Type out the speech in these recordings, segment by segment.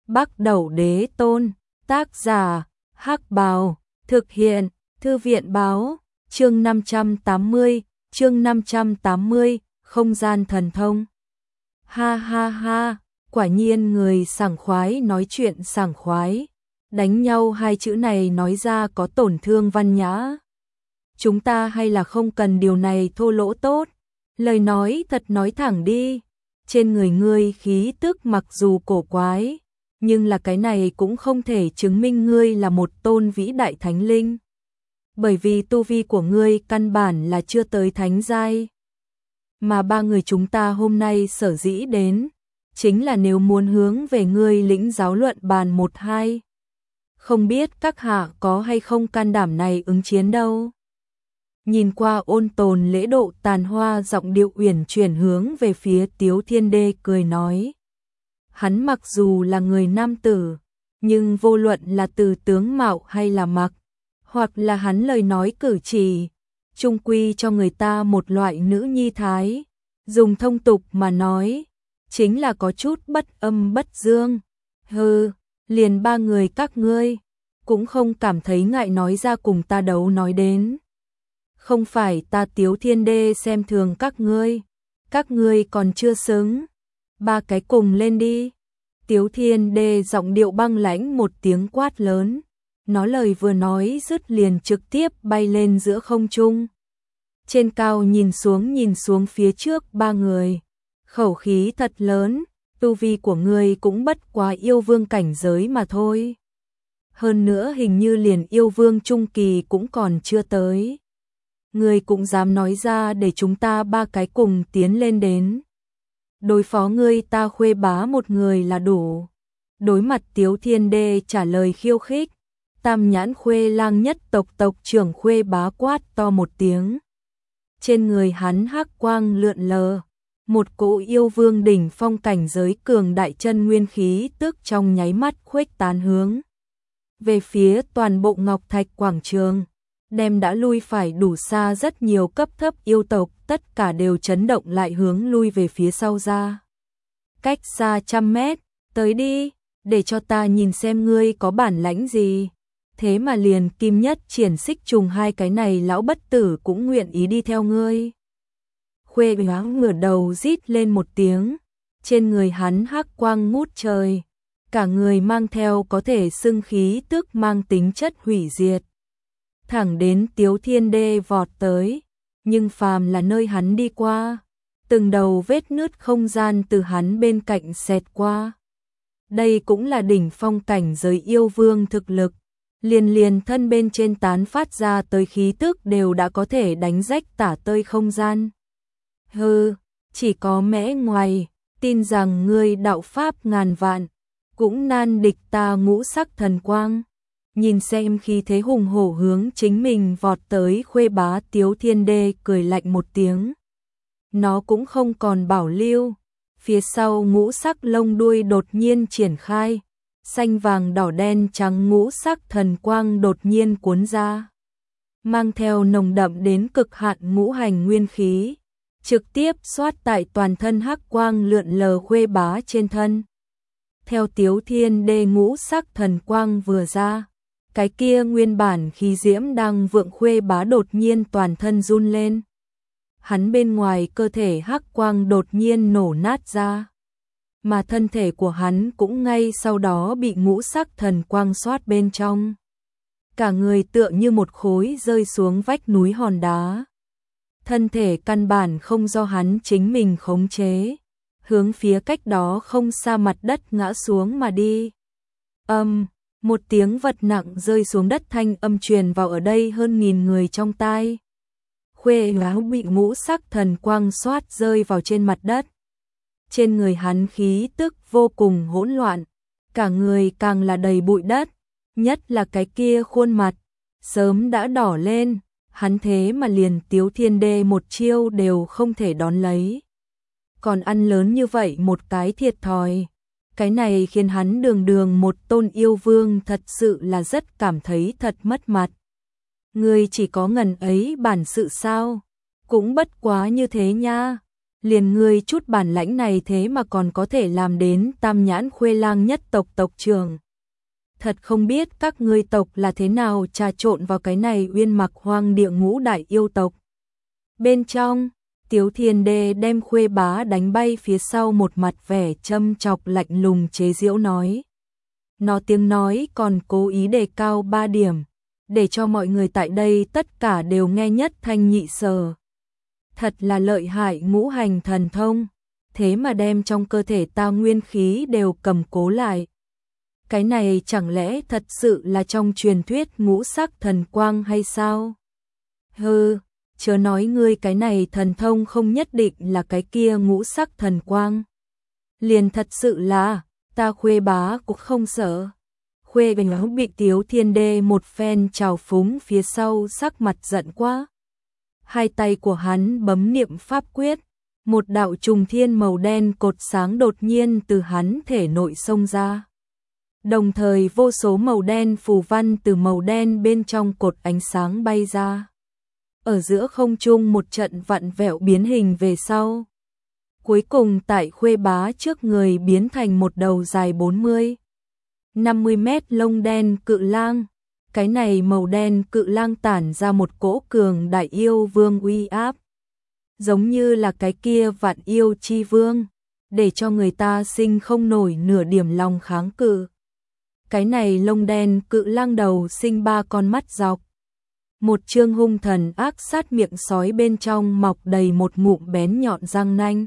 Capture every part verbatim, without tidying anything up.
Bắc Đẩu Đế Tôn, tác giả, Hắc Bào, thực hiện, Thư viện Báo, chương năm trăm tám mươi, chương năm trăm tám mươi, không gian thần thông. Ha ha ha, quả nhiên người sảng khoái nói chuyện sảng khoái, đánh nhau hai chữ này nói ra có tổn thương văn nhã. Chúng ta hay là không cần điều này thô lỗ tốt, lời nói thật nói thẳng đi, trên người ngươi khí tức mặc dù cổ quái, nhưng là cái này cũng không thể chứng minh ngươi là một tôn vĩ đại thánh linh. Bởi vì tu vi của ngươi căn bản là chưa tới thánh giai. Mà ba người chúng ta hôm nay sở dĩ đến, chính là nếu muốn hướng về ngươi lĩnh giáo luận bàn một hai. Không biết các hạ có hay không can đảm này ứng chiến đâu. Nhìn qua ôn tồn lễ độ tàn hoa, giọng điệu uyển chuyển hướng về phía Tiếu Thiên Đê cười nói. Hắn mặc dù là người nam tử, nhưng vô luận là từ tướng mạo hay là mặc, hoặc là hắn lời nói cử chỉ, chung quy cho người ta một loại nữ nhi thái, dùng thông tục mà nói, chính là có chút bất âm bất dương. Hừ, liền ba người các ngươi, cũng không cảm thấy ngại nói ra cùng ta đấu nói đến. Không phải ta Tiếu Thiên Đê xem thường các ngươi, các ngươi còn chưa xứng, ba cái cùng lên đi. Tiếu Thiên Đê giọng điệu băng lãnh một tiếng quát lớn, nó lời vừa nói dứt liền trực tiếp bay lên giữa không trung. Trên cao nhìn xuống nhìn xuống phía trước ba người, khẩu khí thật lớn, tu vi của ngươi cũng bất quá yêu vương cảnh giới mà thôi. Hơn nữa hình như liền yêu vương trung kỳ cũng còn chưa tới. Ngươi cũng dám nói ra để chúng ta ba cái cùng tiến lên đến. Đối phó ngươi ta Khuê Bá một người là đủ. Đối mặt Tiếu Thiên Đê trả lời khiêu khích, Tam Nhãn Khuê Lang nhất tộc tộc trưởng Khuê Bá quát to một tiếng. Trên người hắn hắc quang lượn lờ, một cỗ yêu vương đỉnh phong cảnh giới cường đại chân nguyên khí tức trong nháy mắt khuếch tán hướng về phía toàn bộ Ngọc Thạch quảng trường, đem đã lui phải đủ xa rất nhiều cấp thấp yêu tộc, tất cả đều chấn động lại hướng lui về phía sau ra. Cách xa trăm mét, tới đi, để cho ta nhìn xem ngươi có bản lãnh gì. Thế mà liền Kim Nhất Triển Xích Trùng hai cái này lão bất tử cũng nguyện ý đi theo ngươi. Khuê Bá ngửa đầu rít lên một tiếng, trên người hắn hắc quang ngút trời, cả người mang theo có thể xưng khí tức mang tính chất hủy diệt. Thẳng đến Tiếu Thiên Đê vọt tới, nhưng phàm là nơi hắn đi qua, từng đầu vết nứt không gian từ hắn bên cạnh xẹt qua. Đây cũng là đỉnh phong cảnh giới yêu vương thực lực, liền liền thân bên trên tán phát ra tới khí tức đều đã có thể đánh rách tả tơi không gian. Hừ, chỉ có mẽ ngoài, tin rằng ngươi đạo pháp ngàn vạn, cũng nan địch ta ngũ sắc thần quang. Nhìn xem khi thế hùng hổ hướng chính mình vọt tới Khuê Bá, Tiếu Thiên Đê cười lạnh một tiếng. Nó cũng không còn bảo lưu, phía sau ngũ sắc lông đuôi đột nhiên triển khai, xanh vàng đỏ đen trắng ngũ sắc thần quang đột nhiên cuốn ra, mang theo nồng đậm đến cực hạn ngũ hành nguyên khí, trực tiếp xoát tại toàn thân hắc quang lượn lờ Khuê Bá trên thân. Theo Tiếu Thiên Đê ngũ sắc thần quang vừa ra, cái kia nguyên bản khí diễm đang vượng Khuê Bá đột nhiên toàn thân run lên. Hắn bên ngoài cơ thể hắc quang đột nhiên nổ nát ra, mà thân thể của hắn cũng ngay sau đó bị ngũ sắc thần quang xoát bên trong. Cả người tựa như một khối rơi xuống vách núi hòn đá. Thân thể căn bản không do hắn chính mình khống chế, hướng phía cách đó không xa mặt đất ngã xuống mà đi. Âm, một tiếng vật nặng rơi xuống đất thanh âm truyền vào ở đây hơn nghìn người trong tai. Khuê Bá bị ngũ sắc thần quang xoát rơi vào trên mặt đất. Trên người hắn khí tức vô cùng hỗn loạn, cả người càng là đầy bụi đất, nhất là cái kia khuôn mặt, sớm đã đỏ lên, hắn thế mà liền Tiếu Thiên Đê một chiêu đều không thể đón lấy. Còn ăn lớn như vậy một cái thiệt thòi, cái này khiến hắn đường đường một tôn yêu vương thật sự là rất cảm thấy thật mất mặt. Ngươi chỉ có ngần ấy bản sự sao, cũng bất quá như thế nha. liền ngươi chút bản lãnh này thế mà còn có thể làm đến Tam Nhãn Khuê Lang nhất tộc tộc trưởng. Thật không biết các ngươi tộc là thế nào trà trộn vào cái này uyên mặc hoang địa ngũ đại yêu tộc. Bên trong, Tiếu Thiên Đê đem Khuê Bá đánh bay phía sau, một mặt vẻ châm chọc lạnh lùng chế giễu nói. Nó tiếng nói còn cố ý đề cao ba điểm, để cho mọi người tại đây tất cả đều nghe nhất thanh nhị sở. Thật là lợi hại ngũ hành thần thông, thế mà đem trong cơ thể ta nguyên khí đều cầm cố lại. Cái này chẳng lẽ thật sự là trong truyền thuyết ngũ sắc thần quang hay sao? Hừ, chớ nói ngươi cái này thần thông không nhất định là cái kia ngũ sắc thần quang. Liền thật sự là, ta Khuê Bá cũng không sợ. Khuê Bình bị Tiếu Thiên Đê một phen trào phúng phía sau, sắc mặt giận quá. Hai tay của hắn bấm niệm pháp quyết, một đạo trùng thiên màu đen cột sáng đột nhiên từ hắn thể nội xông ra. Đồng thời vô số màu đen phù văn từ màu đen bên trong cột ánh sáng bay ra. Ở giữa không trung một trận vặn vẹo biến hình về sau. Cuối cùng tại Khuê Bá trước người biến thành một đầu dài bốn mươi, năm mươi mét lông đen cự lang. Cái này màu đen cự lang tản ra một cỗ cường đại yêu vương uy áp. Giống như là cái kia vạn yêu chi vương, để cho người ta sinh không nổi nửa điểm lòng kháng cự. Cái này lông đen cự lang đầu sinh ba con mắt dọc. Một trương hung thần ác sát miệng sói bên trong mọc đầy một ngụm bén nhọn răng nanh.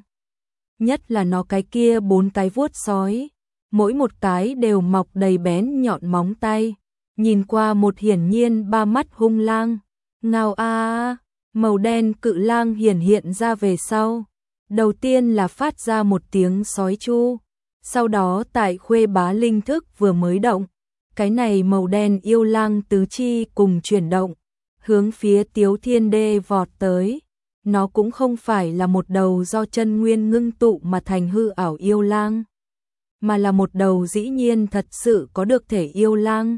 Nhất là nó cái kia bốn cái vuốt sói, mỗi một cái đều mọc đầy bén nhọn móng tay. Nhìn qua một hiển nhiên ba mắt hung lang. Ngao a a, màu đen cự lang hiển hiện ra về sau. Đầu tiên là phát ra một tiếng sói chu. Sau đó tại Khuê Bá linh thức vừa mới động, cái này màu đen yêu lang tứ chi cùng chuyển động, hướng phía Tiếu Thiên Đê vọt tới. Nó cũng không phải là một đầu do chân nguyên ngưng tụ mà thành hư ảo yêu lang, mà là một đầu dĩ nhiên thật sự có được thể yêu lang.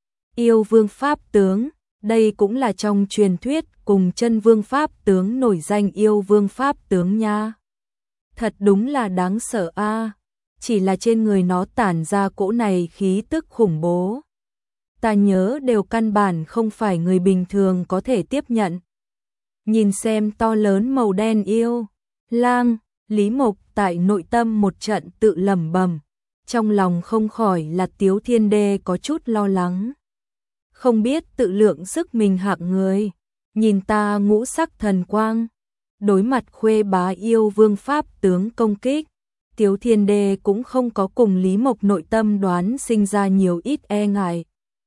Yêu vương pháp tướng, đây cũng là trong truyền thuyết cùng chân vương pháp tướng nổi danh yêu vương pháp tướng nha. Thật đúng là đáng sợ a, chỉ là trên người nó tản ra cỗ này khí tức khủng bố. Ta nhớ đều căn bản không phải người bình thường có thể tiếp nhận. Nhìn xem to lớn màu đen yêu lang, Lý Mộc tại nội tâm một trận tự lẩm bẩm, trong lòng không khỏi là Tiếu Thiên Đê có chút lo lắng. Không biết tự lượng sức mình hạng người, nhìn ta ngũ sắc thần quang, đối mặt Khuê Bá yêu vương pháp tướng công kích, Tiếu Thiên Đê cũng không có cùng Lý Mộc nội tâm đoán sinh ra nhiều ít e ngại.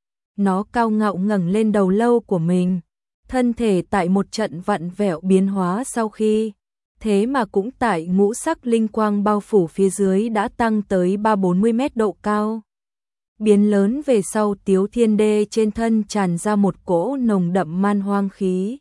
Nó cao ngạo ngẩng lên đầu lâu của mình, thân thể tại một trận vặn vẹo biến hóa sau khi, thế mà cũng tại ngũ sắc linh quang bao phủ phía dưới đã tăng tới ba bốn mươi mét độ cao. Biến lớn về sau, Tiếu Thiên Đê trên thân tràn ra một cỗ nồng đậm man hoang khí.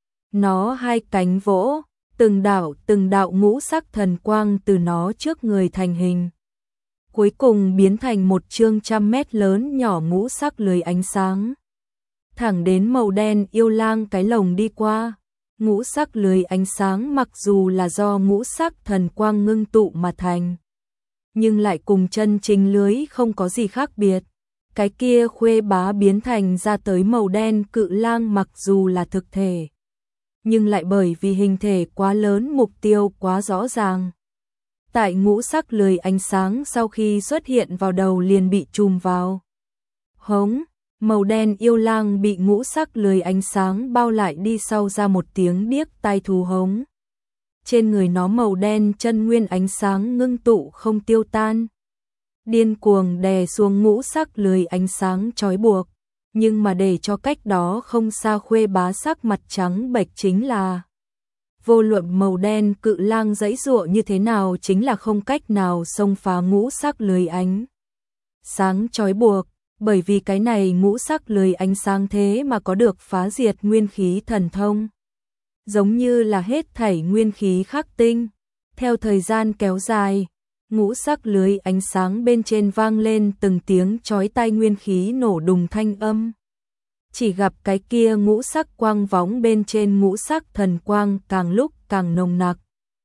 Nó hai cánh vỗ, từng đạo từng đạo ngũ sắc thần quang từ nó trước người thành hình. Cuối cùng biến thành một chương trăm mét lớn nhỏ ngũ sắc lưới ánh sáng. Thẳng đến màu đen yêu lang cái lồng đi qua. Ngũ sắc lưới ánh sáng mặc dù là do ngũ sắc thần quang ngưng tụ mà thành, nhưng lại cùng chân chính lưới không có gì khác biệt. Cái kia Khuê Bá biến thành ra tới màu đen cự lang mặc dù là thực thể, nhưng lại bởi vì hình thể quá lớn, mục tiêu quá rõ ràng. Tại ngũ sắc lưới ánh sáng sau khi xuất hiện vào đầu liền bị chùm vào. Hống, màu đen yêu lang bị ngũ sắc lưới ánh sáng bao lại đi sau ra một tiếng điếc tai thú hống. Trên người nó màu đen chân nguyên ánh sáng ngưng tụ không tiêu tan, điên cuồng đè xuống ngũ sắc lưới ánh sáng trói buộc, nhưng mà để cho cách đó không xa Khuê Bá sắc mặt trắng bệch chính là vô luận màu đen cự lang giãy giụa như thế nào chính là không cách nào xông phá ngũ sắc lưới ánh sáng trói buộc, bởi vì cái này ngũ sắc lưới ánh sáng thế mà có được phá diệt nguyên khí thần thông. Giống như là hết thảy nguyên khí khắc tinh. Theo thời gian kéo dài, ngũ sắc lưới ánh sáng bên trên vang lên từng tiếng chói tai nguyên khí nổ đùng thanh âm. Chỉ gặp cái kia ngũ sắc quang võng bên trên ngũ sắc thần quang càng lúc càng nồng nặc.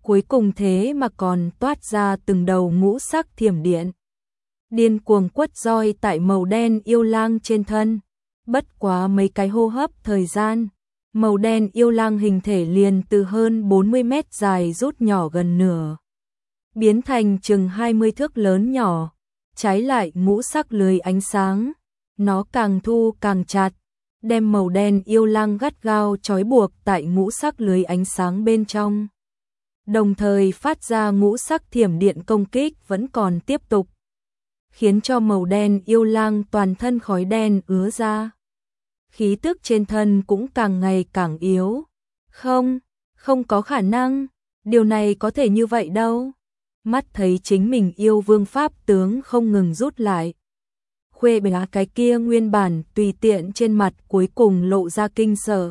cuối cùng thế mà còn toát ra từng đầu ngũ sắc thiểm điện. Điên cuồng quất roi tại màu đen yêu lang trên thân. Bất quá mấy cái hô hấp thời gian, màu đen yêu lang hình thể liền từ hơn bốn mươi mét dài rút nhỏ gần nửa, biến thành chừng hai mươi thước lớn nhỏ. Trái lại ngũ sắc lưới ánh sáng, nó càng thu càng chặt, đem màu đen yêu lang gắt gao trói buộc tại ngũ sắc lưới ánh sáng bên trong. Đồng thời phát ra ngũ sắc thiểm điện công kích vẫn còn tiếp tục, khiến cho màu đen yêu lang toàn thân khói đen ứa ra. Khí tức trên thân cũng càng ngày càng yếu. Không, không có khả năng, điều này có thể như vậy đâu. Mắt thấy chính mình yêu vương pháp tướng không ngừng rút lại. Khuê bá cái kia nguyên bản tùy tiện trên mặt cuối cùng lộ ra kinh sợ.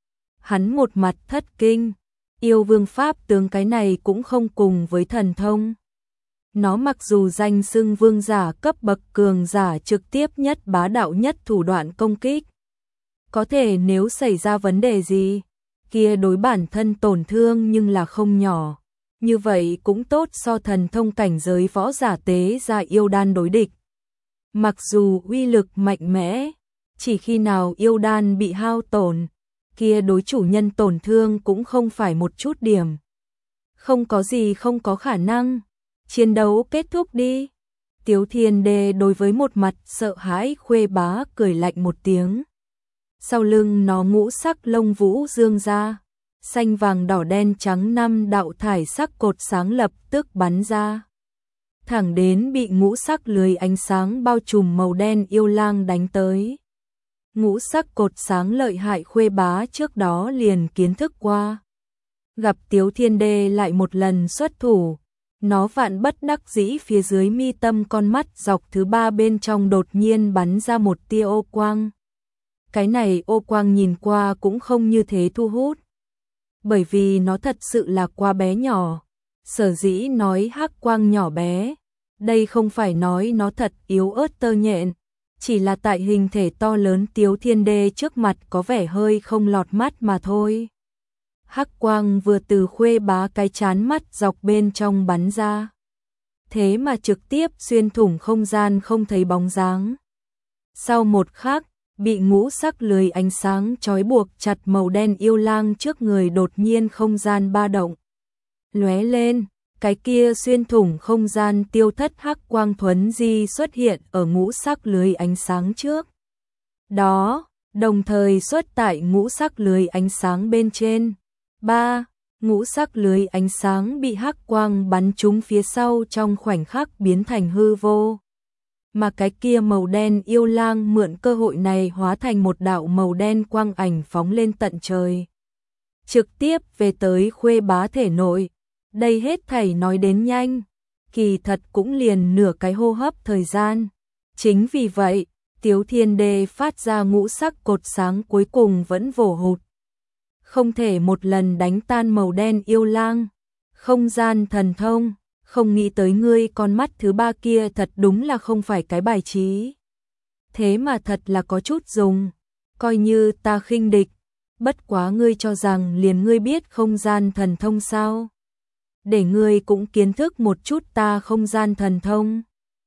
Hắn một mặt thất kinh, yêu vương pháp tướng cái này cũng không cùng với thần thông. Nó mặc dù danh xưng vương giả cấp bậc cường giả trực tiếp nhất bá đạo nhất thủ đoạn công kích. Có thể nếu xảy ra vấn đề gì, kia đối bản thân tổn thương nhưng là không nhỏ. Như vậy cũng tốt so thần thông cảnh giới võ giả tế ra yêu đan đối địch. Mặc dù uy lực mạnh mẽ, chỉ khi nào yêu đan bị hao tổn, kia đối chủ nhân tổn thương cũng không phải một chút điểm. Không có gì không có khả năng, chiến đấu kết thúc đi. Tiếu Thiên Đê đối với một mặt sợ hãi Khuê Bá cười lạnh một tiếng. Sau lưng nó ngũ sắc lông vũ dương ra, xanh vàng đỏ đen trắng năm đạo thải sắc cột sáng lập tức bắn ra. Thẳng đến bị ngũ sắc lưới ánh sáng bao trùm màu đen yêu lang đánh tới. Ngũ sắc cột sáng lợi hại Khuê Bá trước đó liền kiến thức qua. Gặp Tiếu Thiên Đê lại một lần xuất thủ, nó vạn bất đắc dĩ phía dưới mi tâm con mắt dọc thứ ba bên trong đột nhiên bắn ra một tia ô quang. Cái này ô quang nhìn qua cũng không như thế thu hút. Bởi vì nó thật sự là quá bé nhỏ. Sở dĩ nói hắc quang nhỏ bé, đây không phải nói nó thật yếu ớt tơ nhện, chỉ là tại hình thể to lớn Tiếu Thiên Đê trước mặt có vẻ hơi không lọt mắt mà thôi. Hắc quang vừa từ Khuê Bá cái chán mắt dọc bên trong bắn ra, thế mà trực tiếp xuyên thủng không gian không thấy bóng dáng. Sau một khắc, bị ngũ sắc lưới ánh sáng trói buộc chặt màu đen yêu lang trước người đột nhiên không gian ba động. Lóe lên, cái kia xuyên thủng không gian tiêu thất hắc quang thuấn di xuất hiện ở ngũ sắc lưới ánh sáng trước. Đó, đồng thời xuất tại ngũ sắc lưới ánh sáng bên trên. Ba, ngũ sắc lưới ánh sáng bị hắc quang bắn trúng phía sau trong khoảnh khắc biến thành hư vô. Mà cái kia màu đen yêu lang mượn cơ hội này hóa thành một đạo màu đen quang ảnh phóng lên tận trời. Trực tiếp về tới Khuê Bá thể nội. Đây hết thảy nói đến nhanh, kỳ thật cũng liền nửa cái hô hấp thời gian. Chính vì vậy, Tiếu Thiên Đê phát ra ngũ sắc cột sáng cuối cùng vẫn vồ hụt. Không thể một lần đánh tan màu đen yêu lang. Không gian thần thông, không nghĩ tới ngươi con mắt thứ ba kia thật đúng là không phải cái bài trí. Thế mà thật là có chút dùng, coi như ta khinh địch. Bất quá ngươi cho rằng liền ngươi biết không gian thần thông sao? Để ngươi cũng kiến thức một chút ta không gian thần thông.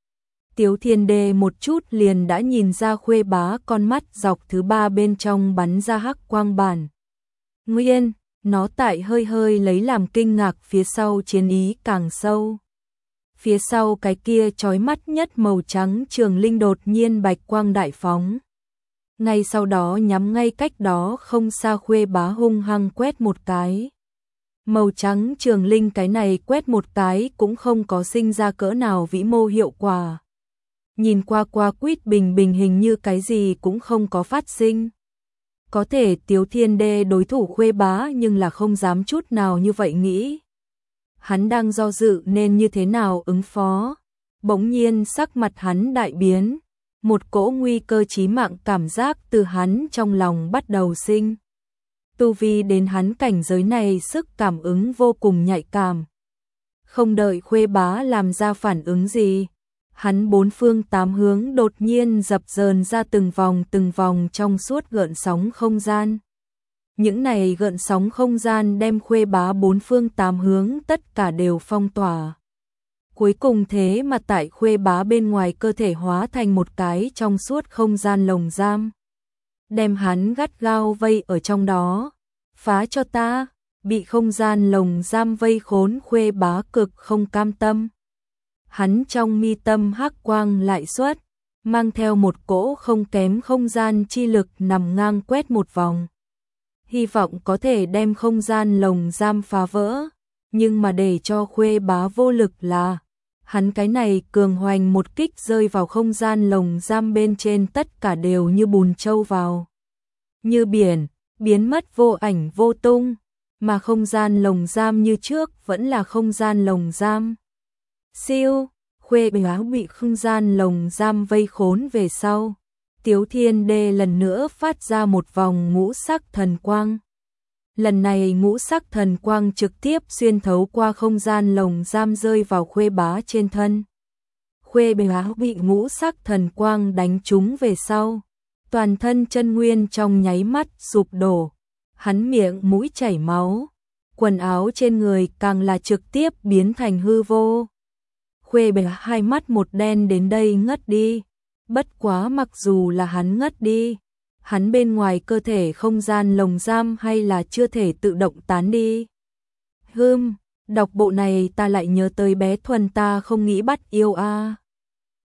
Tiếu Thiên Đê một chút liền đã nhìn ra Khuê Bá con mắt dọc thứ ba bên trong bắn ra hắc quang bản. Nguyên, nó tại hơi hơi lấy làm kinh ngạc phía sau chiến ý càng sâu. Phía sau cái kia chói mắt nhất màu trắng trường linh đột nhiên bạch quang đại phóng. Ngay sau đó nhắm ngay cách đó không xa Khuê Bá hung hăng quét một cái. Màu trắng trường linh cái này quét một cái cũng không có sinh ra cỡ nào vĩ mô hiệu quả. Nhìn qua qua quýt bình bình hình như cái gì cũng không có phát sinh. Có thể Tiếu Thiên Đê đối thủ Khuê Bá nhưng là không dám chút nào như vậy nghĩ. Hắn đang do dự nên như thế nào ứng phó. Bỗng nhiên sắc mặt hắn đại biến. Một cỗ nguy cơ chí mạng cảm giác từ hắn trong lòng bắt đầu sinh. Tu vi đến hắn cảnh giới này sức cảm ứng vô cùng nhạy cảm. Không đợi Khuê Bá làm ra phản ứng gì, hắn bốn phương tám hướng đột nhiên dập dờn ra từng vòng từng vòng trong suốt gợn sóng không gian. Những này gợn sóng không gian đem Khuê Bá bốn phương tám hướng tất cả đều phong tỏa. Cuối cùng thế mà tại Khuê Bá bên ngoài cơ thể hóa thành một cái trong suốt không gian lồng giam. Đem hắn gắt gao vây ở trong đó. Phá cho ta, bị không gian lồng giam vây khốn Khuê Bá cực không cam tâm. Hắn trong mi tâm hắc quang lại xuất, mang theo một cỗ không kém không gian chi lực nằm ngang quét một vòng. Hy vọng có thể đem không gian lồng giam phá vỡ, nhưng mà để cho Khuê Bá vô lực là, hắn cái này cường hoành một kích rơi vào không gian lồng giam bên trên tất cả đều như bùn trâu vào. Như biển, biến mất vô ảnh vô tung, mà không gian lồng giam như trước vẫn là không gian lồng giam. Siêu, Khuê Bá bị không gian lồng giam vây khốn về sau. Tiếu Thiên Đê lần nữa phát ra một vòng ngũ sắc thần quang. Lần này ngũ sắc thần quang trực tiếp xuyên thấu qua không gian lồng giam rơi vào Khuê Bá trên thân. Khuê Bá bị ngũ sắc thần quang đánh trúng về sau. Toàn thân chân nguyên trong nháy mắt sụp đổ. Hắn miệng mũi chảy máu. Quần áo trên người càng là trực tiếp biến thành hư vô. Khuê Bá hai mắt một đen đến đây ngất đi. Bất quá mặc dù là hắn ngất đi, hắn bên ngoài cơ thể không gian lồng giam hay là chưa thể tự động tán đi. Hừm, đọc bộ này ta lại nhớ tới bé Thuần ta không nghĩ bắt yêu a. À.